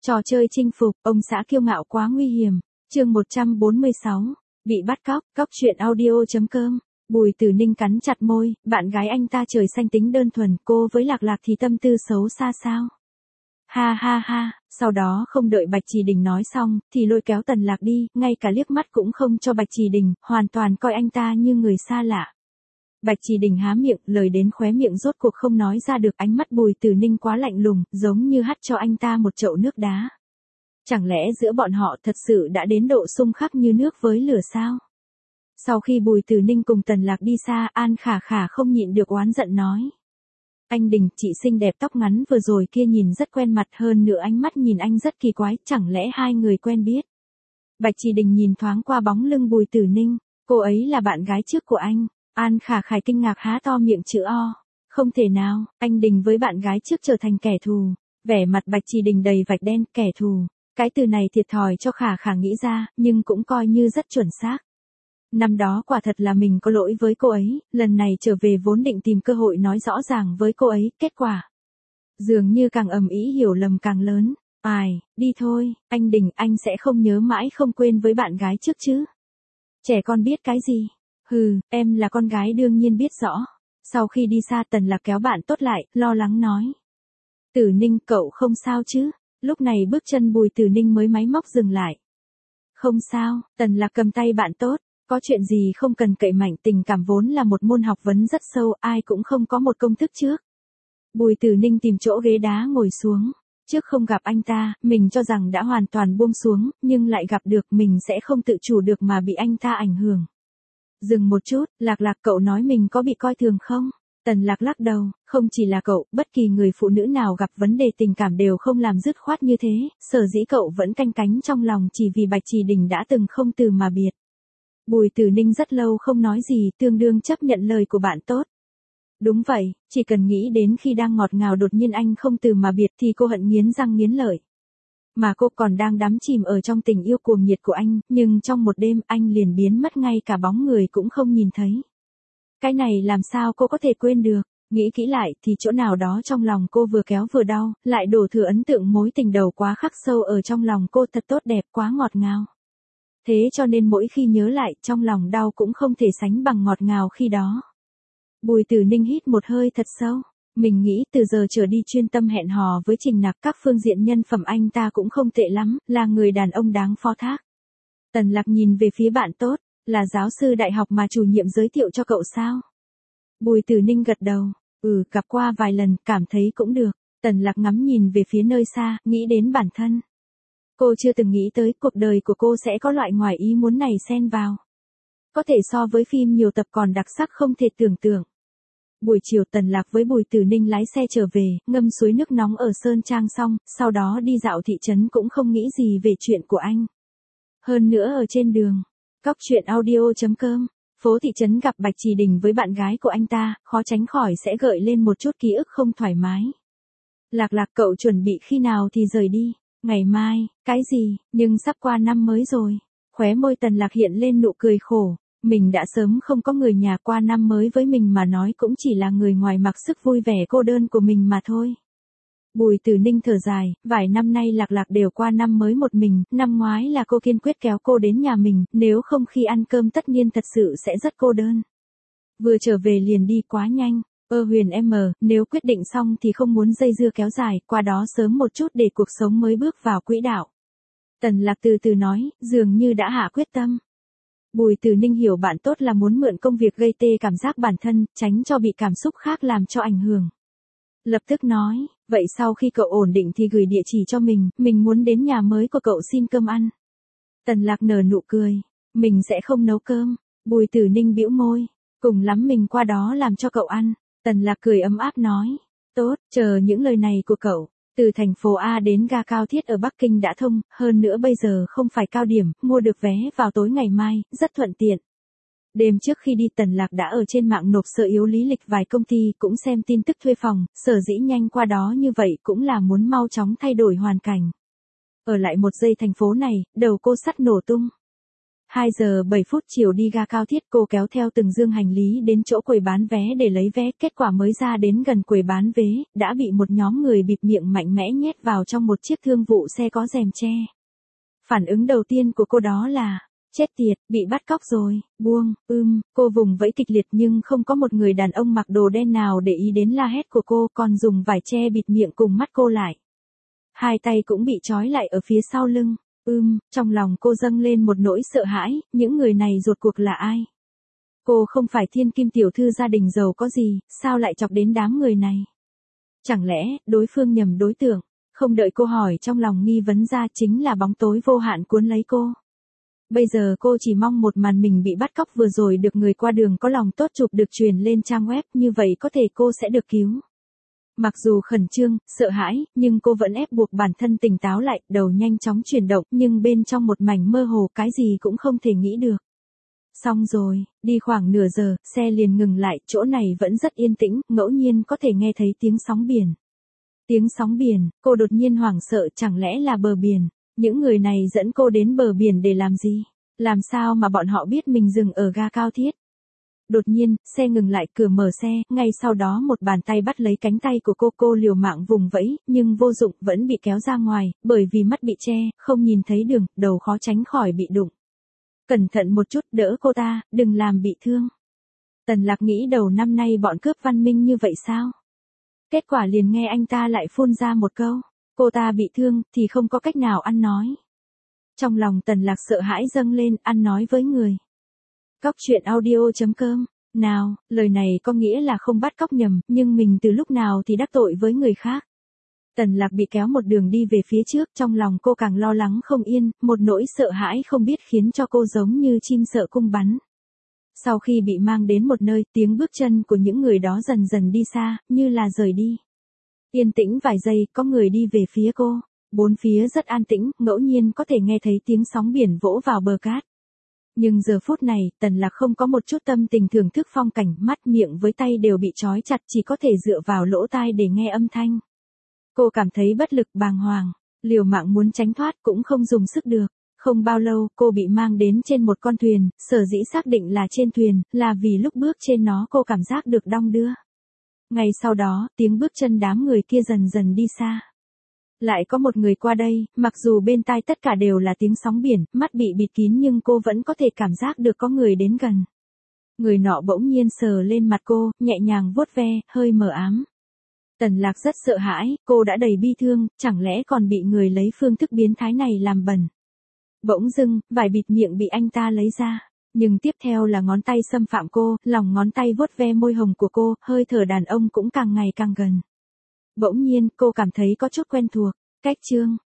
Trò chơi chinh phục, ông xã kiêu ngạo quá nguy hiểm. Chương 146, bị bắt cóc, cóc.audio.com. Bùi Tử Ninh cắn chặt môi, bạn gái anh ta trời xanh tính đơn thuần, cô với Lạc Lạc thì tâm tư xấu xa sao? Ha ha ha, sau đó không đợi Bạch Chỉ Đình nói xong, thì lôi kéo Tần Lạc đi, ngay cả liếc mắt cũng không cho Bạch Chỉ Đình, hoàn toàn coi anh ta như người xa lạ. Bạch Chỉ Đình há miệng, lời đến khóe miệng rốt cuộc không nói ra được, ánh mắt Bùi Tử Ninh quá lạnh lùng, giống như hắt cho anh ta một chậu nước đá. Chẳng lẽ giữa bọn họ thật sự đã đến độ xung khắc như nước với lửa sao? Sau khi Bùi Tử Ninh cùng Tần Lạc đi xa, An Khả Khả không nhịn được oán giận nói. Anh Đình, chị xinh đẹp tóc ngắn vừa rồi kia nhìn rất quen mặt, hơn nữa ánh mắt nhìn anh rất kỳ quái, chẳng lẽ hai người quen biết? Bạch Chỉ Đình nhìn thoáng qua bóng lưng Bùi Tử Ninh, cô ấy là bạn gái trước của anh. An Khả Khả kinh ngạc há to miệng chữ O. Không thể nào, anh Đình với bạn gái trước trở thành kẻ thù. Vẻ mặt Bạch Chỉ Đình đầy vạch đen, kẻ thù. Cái từ này thiệt thòi cho Khả Khả nghĩ ra, nhưng cũng coi như rất chuẩn xác. Năm đó quả thật là mình có lỗi với cô ấy, lần này trở về vốn định tìm cơ hội nói rõ ràng với cô ấy, kết quả. Dường như càng ầm ĩ hiểu lầm càng lớn. Ai, đi thôi, anh Đình, anh sẽ không nhớ mãi không quên với bạn gái trước chứ. Trẻ con biết cái gì? Hừ, em là con gái đương nhiên biết rõ. Sau khi đi xa Tần Lạc kéo bạn tốt lại, lo lắng nói. Tử Ninh, cậu không sao chứ? Lúc này bước chân Bùi Tử Ninh mới máy móc dừng lại. Không sao, Tần Lạc cầm tay bạn tốt. Có chuyện gì không cần cậy mạnh, tình cảm vốn là một môn học vấn rất sâu, ai cũng không có một công thức trước. Bùi Tử Ninh tìm chỗ ghế đá ngồi xuống. Trước không gặp anh ta, mình cho rằng đã hoàn toàn buông xuống, nhưng lại gặp được mình sẽ không tự chủ được mà bị anh ta ảnh hưởng. Dừng một chút, Lạc Lạc, cậu nói mình có bị coi thường không? Tần Lạc lắc đầu, không chỉ là cậu, bất kỳ người phụ nữ nào gặp vấn đề tình cảm đều không làm dứt khoát như thế, sở dĩ cậu vẫn canh cánh trong lòng chỉ vì Bạch Chỉ Đình đã từng không từ mà biệt. Bùi Tử Ninh rất lâu không nói gì, tương đương chấp nhận lời của bạn tốt. Đúng vậy, chỉ cần nghĩ đến khi đang ngọt ngào đột nhiên anh không từ mà biệt thì cô hận nghiến răng nghiến lợi. Mà cô còn đang đắm chìm ở trong tình yêu cuồng nhiệt của anh, nhưng trong một đêm anh liền biến mất, ngay cả bóng người cũng không nhìn thấy. Cái này làm sao cô có thể quên được? Nghĩ kỹ lại thì chỗ nào đó trong lòng cô vừa kéo vừa đau, lại đổ thừa ấn tượng mối tình đầu quá khắc sâu ở trong lòng cô, thật tốt đẹp quá ngọt ngào. Thế cho nên mỗi khi nhớ lại, trong lòng đau cũng không thể sánh bằng ngọt ngào khi đó. Bùi Tử Ninh hít một hơi thật sâu. Mình nghĩ từ giờ trở đi chuyên tâm hẹn hò với Trình Nặc, các phương diện nhân phẩm anh ta cũng không tệ lắm, là người đàn ông đáng phó thác. Tần Lạc nhìn về phía bạn tốt, là giáo sư đại học mà chủ nhiệm giới thiệu cho cậu sao? Bùi Tử Ninh gật đầu, gặp qua vài lần, cảm thấy cũng được. Tần Lạc ngắm nhìn về phía nơi xa, nghĩ đến bản thân. Cô chưa từng nghĩ tới cuộc đời của cô sẽ có loại ngoài ý muốn này xen vào. Có thể so với phim nhiều tập còn đặc sắc không thể tưởng tượng. Buổi chiều Tần Lạc với Bùi Tử Ninh lái xe trở về, ngâm suối nước nóng ở Sơn Trang xong, sau đó đi dạo thị trấn cũng không nghĩ gì về chuyện của anh. Hơn nữa ở trên đường, cóc.audio.com, phố thị trấn gặp Bạch Chỉ Đình với bạn gái của anh ta, khó tránh khỏi sẽ gợi lên một chút ký ức không thoải mái. Lạc Lạc, cậu chuẩn bị khi nào thì rời đi? Ngày mai, cái gì, nhưng sắp qua năm mới rồi. Khóe môi Tần Lạc hiện lên nụ cười khổ. Mình đã sớm không có người nhà, qua năm mới với mình mà nói cũng chỉ là người ngoài mặc sức vui vẻ cô đơn của mình mà thôi. Bùi Tử Ninh thở dài, vài năm nay Lạc Lạc đều qua năm mới một mình, năm ngoái là cô kiên quyết kéo cô đến nhà mình, nếu không khi ăn cơm tất nhiên thật sự sẽ rất cô đơn. Vừa trở về liền đi quá nhanh. Huyền em, nếu quyết định xong thì không muốn dây dưa kéo dài, qua đó sớm một chút để cuộc sống mới bước vào quỹ đạo. Tần Lạc từ từ nói, dường như đã hạ quyết tâm. Bùi Tử Ninh hiểu bạn tốt là muốn mượn công việc gây tê cảm giác bản thân, tránh cho bị cảm xúc khác làm cho ảnh hưởng. Lập tức nói, vậy sau khi cậu ổn định thì gửi địa chỉ cho mình muốn đến nhà mới của cậu xin cơm ăn. Tần Lạc nở nụ cười, mình sẽ không nấu cơm. Bùi Tử Ninh bĩu môi, cùng lắm mình qua đó làm cho cậu ăn. Tần Lạc cười ấm áp nói, tốt, chờ những lời này của cậu. Từ thành phố A đến ga cao thiết ở Bắc Kinh đã thông, hơn nữa bây giờ không phải cao điểm, mua được vé vào tối ngày mai, rất thuận tiện. Đêm trước khi đi Tần Lạc đã ở trên mạng nộp sơ yếu lý lịch vài công ty, cũng xem tin tức thuê phòng, sở dĩ nhanh qua đó như vậy cũng là muốn mau chóng thay đổi hoàn cảnh. Ở lại một giây thành phố này, đầu cô sắt nổ tung. 2 giờ 7 phút chiều đi ga Cao Thiết, cô kéo theo từng dương hành lý đến chỗ quầy bán vé để lấy vé, kết quả mới ra đến gần quầy bán vé, đã bị một nhóm người bịt miệng mạnh mẽ nhét vào trong một chiếc thương vụ xe có rèm che. Phản ứng đầu tiên của cô đó là, chết tiệt, bị bắt cóc rồi, buông, cô vùng vẫy kịch liệt nhưng không có một người đàn ông mặc đồ đen nào để ý đến la hét của cô, còn dùng vải che bịt miệng cùng mắt cô lại. Hai tay cũng bị trói lại ở phía sau lưng. Trong lòng cô dâng lên một nỗi sợ hãi, những người này rốt cuộc là ai? Cô không phải thiên kim tiểu thư gia đình giàu có gì, sao lại chọc đến đám người này? Chẳng lẽ, đối phương nhầm đối tượng? Không đợi cô hỏi trong lòng nghi vấn ra chính là bóng tối vô hạn cuốn lấy cô. Bây giờ cô chỉ mong một màn mình bị bắt cóc vừa rồi được người qua đường có lòng tốt chụp được truyền lên trang web, như vậy có thể cô sẽ được cứu. Mặc dù khẩn trương, sợ hãi, nhưng cô vẫn ép buộc bản thân tỉnh táo lại, đầu nhanh chóng chuyển động, nhưng bên trong một mảnh mơ hồ cái gì cũng không thể nghĩ được. Xong rồi, đi khoảng nửa giờ, xe liền ngừng lại, chỗ này vẫn rất yên tĩnh, ngẫu nhiên có thể nghe thấy tiếng sóng biển. Tiếng sóng biển, cô đột nhiên hoảng sợ, chẳng lẽ là bờ biển? Những người này dẫn cô đến bờ biển để làm gì? Làm sao mà bọn họ biết mình dừng ở ga Cao Thiết? Đột nhiên, xe ngừng lại, cửa mở xe, ngay sau đó một bàn tay bắt lấy cánh tay của cô liều mạng vùng vẫy, nhưng vô dụng, vẫn bị kéo ra ngoài, bởi vì mắt bị che, không nhìn thấy đường, đầu khó tránh khỏi bị đụng. Cẩn thận một chút, đỡ cô ta, đừng làm bị thương. Tần Lạc nghĩ đầu năm nay bọn cướp văn minh như vậy sao? Kết quả liền nghe anh ta lại phun ra một câu, cô ta bị thương, thì không có cách nào ăn nói. Trong lòng Tần Lạc sợ hãi dâng lên, ăn nói với người. Cóc truyện audio.com. Nào, lời này có nghĩa là không bắt cóc nhầm, nhưng mình từ lúc nào thì đắc tội với người khác. Tần Lạc bị kéo một đường đi về phía trước, trong lòng cô càng lo lắng không yên, một nỗi sợ hãi không biết khiến cho cô giống như chim sợ cung bắn. Sau khi bị mang đến một nơi, tiếng bước chân của những người đó dần dần đi xa, như là rời đi. Yên tĩnh vài giây, có người đi về phía cô. Bốn phía rất an tĩnh, ngẫu nhiên có thể nghe thấy tiếng sóng biển vỗ vào bờ cát. Nhưng giờ phút này, Tần Lạc không có một chút tâm tình thưởng thức phong cảnh, mắt miệng với tay đều bị trói chặt, chỉ có thể dựa vào lỗ tai để nghe âm thanh. Cô cảm thấy bất lực, bàng hoàng, liều mạng muốn tránh thoát cũng không dùng sức được. Không bao lâu, cô bị mang đến trên một con thuyền, sở dĩ xác định là trên thuyền, là vì lúc bước trên nó cô cảm giác được đong đưa. Ngay sau đó, tiếng bước chân đám người kia dần dần đi xa. Lại có một người qua đây, mặc dù bên tai tất cả đều là tiếng sóng biển, mắt bị bịt kín nhưng cô vẫn có thể cảm giác được có người đến gần. Người nọ bỗng nhiên sờ lên mặt cô, nhẹ nhàng vuốt ve, hơi mờ ám. Tần Lạc rất sợ hãi, cô đã đầy bi thương, chẳng lẽ còn bị người lấy phương thức biến thái này làm bẩn. Bỗng dưng, vải bịt miệng bị anh ta lấy ra. Nhưng tiếp theo là ngón tay xâm phạm cô, lòng ngón tay vuốt ve môi hồng của cô, hơi thở đàn ông cũng càng ngày càng gần. Bỗng nhiên, cô cảm thấy có chút quen thuộc. Cách chương